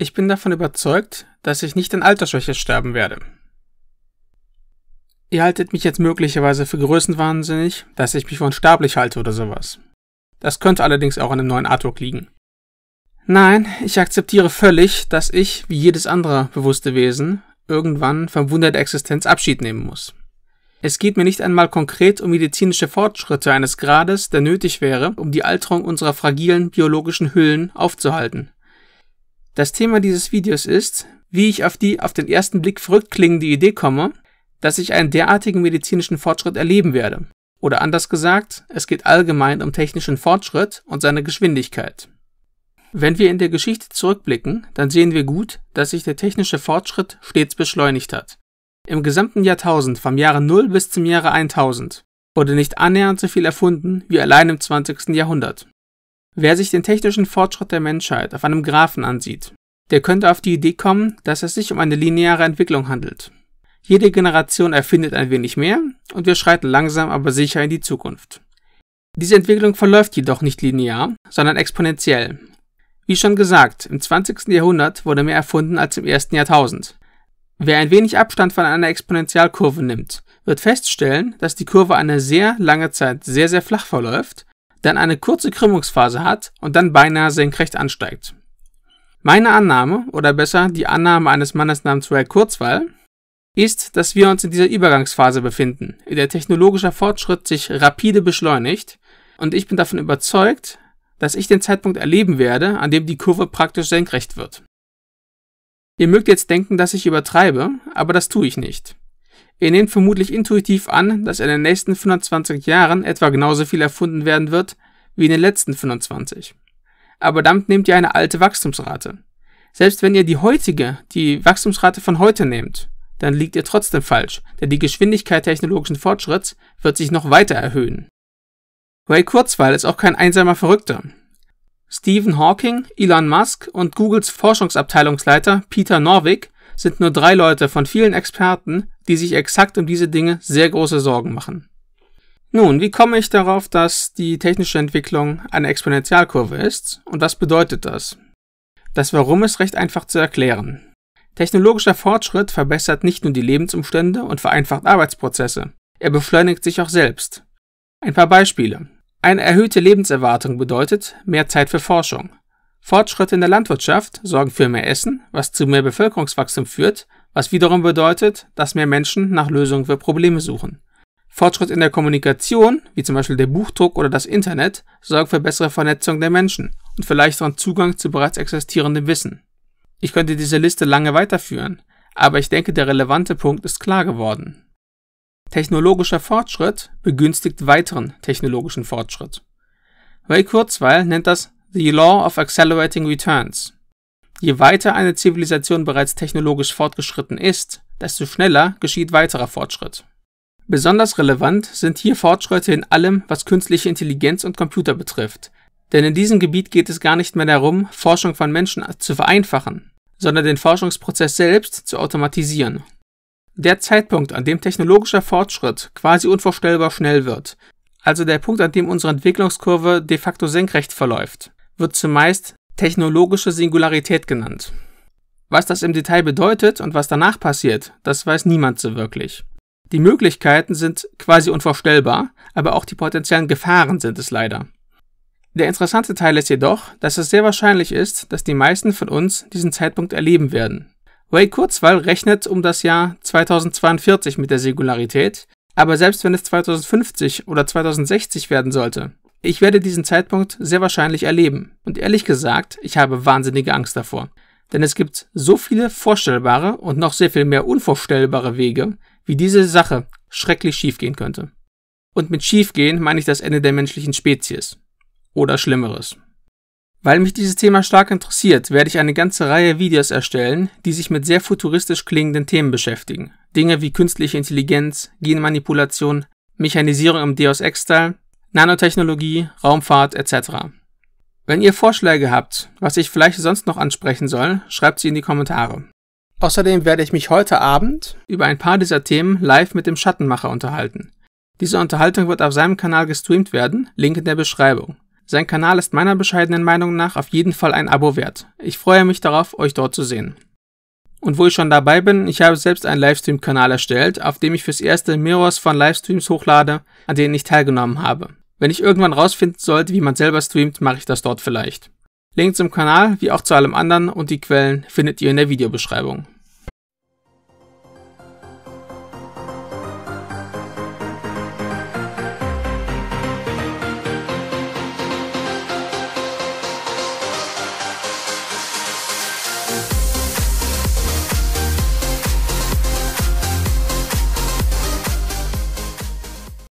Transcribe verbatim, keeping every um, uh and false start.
Ich bin davon überzeugt, dass ich nicht an Altersschwäche sterben werde. Ihr haltet mich jetzt möglicherweise für größenwahnsinnig, dass ich mich für unsterblich halte oder sowas. Das könnte allerdings auch an dem neuen Artwork liegen. Nein, ich akzeptiere völlig, dass ich, wie jedes andere bewusste Wesen, irgendwann vom Wunder der Existenz Abschied nehmen muss. Es geht mir nicht einmal konkret um medizinische Fortschritte eines Grades, der nötig wäre, um die Alterung unserer fragilen biologischen Hüllen aufzuhalten. Das Thema dieses Videos ist, wie ich auf die auf den ersten Blick verrückt klingende Idee komme, dass ich einen derartigen medizinischen Fortschritt erleben werde. Oder anders gesagt, es geht allgemein um technischen Fortschritt und seine Geschwindigkeit. Wenn wir in der Geschichte zurückblicken, dann sehen wir gut, dass sich der technische Fortschritt stets beschleunigt hat. Im gesamten Jahrtausend vom Jahre null bis zum Jahre tausend wurde nicht annähernd so viel erfunden wie allein im zwanzigsten Jahrhundert. Wer sich den technischen Fortschritt der Menschheit auf einem Graphen ansieht, der könnte auf die Idee kommen, dass es sich um eine lineare Entwicklung handelt. Jede Generation erfindet ein wenig mehr und wir schreiten langsam aber sicher in die Zukunft. Diese Entwicklung verläuft jedoch nicht linear, sondern exponentiell. Wie schon gesagt, im zwanzigsten Jahrhundert wurde mehr erfunden als im ersten Jahrtausend. Wer ein wenig Abstand von einer Exponentialkurve nimmt, wird feststellen, dass die Kurve eine sehr lange Zeit sehr, sehr flach verläuft, dann eine kurze Krümmungsphase hat und dann beinahe senkrecht ansteigt. Meine Annahme, oder besser die Annahme eines Mannes namens Ray Kurzweil, ist, dass wir uns in dieser Übergangsphase befinden, in der technologischer Fortschritt sich rapide beschleunigt, und ich bin davon überzeugt, dass ich den Zeitpunkt erleben werde, an dem die Kurve praktisch senkrecht wird. Ihr mögt jetzt denken, dass ich übertreibe, aber das tue ich nicht. Ihr nehmt vermutlich intuitiv an, dass in den nächsten fünfundzwanzig Jahren etwa genauso viel erfunden werden wird, wie in den letzten fünfundzwanzig. Aber damit nehmt ihr eine alte Wachstumsrate. Selbst wenn ihr die heutige, die Wachstumsrate von heute nehmt, dann liegt ihr trotzdem falsch, denn die Geschwindigkeit technologischen Fortschritts wird sich noch weiter erhöhen. Ray Kurzweil ist auch kein einsamer Verrückter. Stephen Hawking, Elon Musk und Googles Forschungsabteilungsleiter Peter Norvig sind nur drei Leute von vielen Experten, die sich exakt um diese Dinge sehr große Sorgen machen. Nun, wie komme ich darauf, dass die technische Entwicklung eine Exponentialkurve ist und was bedeutet das? Das Warum ist recht einfach zu erklären. Technologischer Fortschritt verbessert nicht nur die Lebensumstände und vereinfacht Arbeitsprozesse, er beschleunigt sich auch selbst. Ein paar Beispiele. Eine erhöhte Lebenserwartung bedeutet mehr Zeit für Forschung. Fortschritte in der Landwirtschaft sorgen für mehr Essen, was zu mehr Bevölkerungswachstum führt, was wiederum bedeutet, dass mehr Menschen nach Lösungen für Probleme suchen. Fortschritt in der Kommunikation, wie zum Beispiel der Buchdruck oder das Internet, sorgt für bessere Vernetzung der Menschen und für leichteren Zugang zu bereits existierendem Wissen. Ich könnte diese Liste lange weiterführen, aber ich denke, der relevante Punkt ist klar geworden. Technologischer Fortschritt begünstigt weiteren technologischen Fortschritt. Ray Kurzweil nennt das The Law of Accelerating Returns. Je weiter eine Zivilisation bereits technologisch fortgeschritten ist, desto schneller geschieht weiterer Fortschritt. Besonders relevant sind hier Fortschritte in allem, was künstliche Intelligenz und Computer betrifft, denn in diesem Gebiet geht es gar nicht mehr darum, Forschung von Menschen zu vereinfachen, sondern den Forschungsprozess selbst zu automatisieren. Der Zeitpunkt, an dem technologischer Fortschritt quasi unvorstellbar schnell wird, also der Punkt, an dem unsere Entwicklungskurve de facto senkrecht verläuft, wird zumeist technologische Singularität genannt. Was das im Detail bedeutet und was danach passiert, das weiß niemand so wirklich. Die Möglichkeiten sind quasi unvorstellbar, aber auch die potenziellen Gefahren sind es leider. Der interessante Teil ist jedoch, dass es sehr wahrscheinlich ist, dass die meisten von uns diesen Zeitpunkt erleben werden. Ray Kurzweil rechnet um das Jahr zweitausendzweiundvierzig mit der Singularität, aber selbst wenn es zweitausendfünfzig oder zweitausendsechzig werden sollte, ich werde diesen Zeitpunkt sehr wahrscheinlich erleben. Und ehrlich gesagt, ich habe wahnsinnige Angst davor. Denn es gibt so viele vorstellbare und noch sehr viel mehr unvorstellbare Wege, wie diese Sache schrecklich schiefgehen könnte. Und mit schiefgehen meine ich das Ende der menschlichen Spezies. Oder Schlimmeres. Weil mich dieses Thema stark interessiert, werde ich eine ganze Reihe Videos erstellen, die sich mit sehr futuristisch klingenden Themen beschäftigen. Dinge wie künstliche Intelligenz, Genmanipulation, Mechanisierung im Deus Ex-Style, Nanotechnologie, Raumfahrt et cetera. Wenn ihr Vorschläge habt, was ich vielleicht sonst noch ansprechen soll, schreibt sie in die Kommentare. Außerdem werde ich mich heute Abend über ein paar dieser Themen live mit dem Schattenmacher unterhalten. Diese Unterhaltung wird auf seinem Kanal gestreamt werden, Link in der Beschreibung. Sein Kanal ist meiner bescheidenen Meinung nach auf jeden Fall ein Abo wert. Ich freue mich darauf, euch dort zu sehen. Und wo ich schon dabei bin, ich habe selbst einen Livestream-Kanal erstellt, auf dem ich fürs erste Mirrors von Livestreams hochlade, an denen ich teilgenommen habe. Wenn ich irgendwann rausfinden sollte, wie man selber streamt, mache ich das dort vielleicht. Link zum Kanal, wie auch zu allem anderen und die Quellen findet ihr in der Videobeschreibung.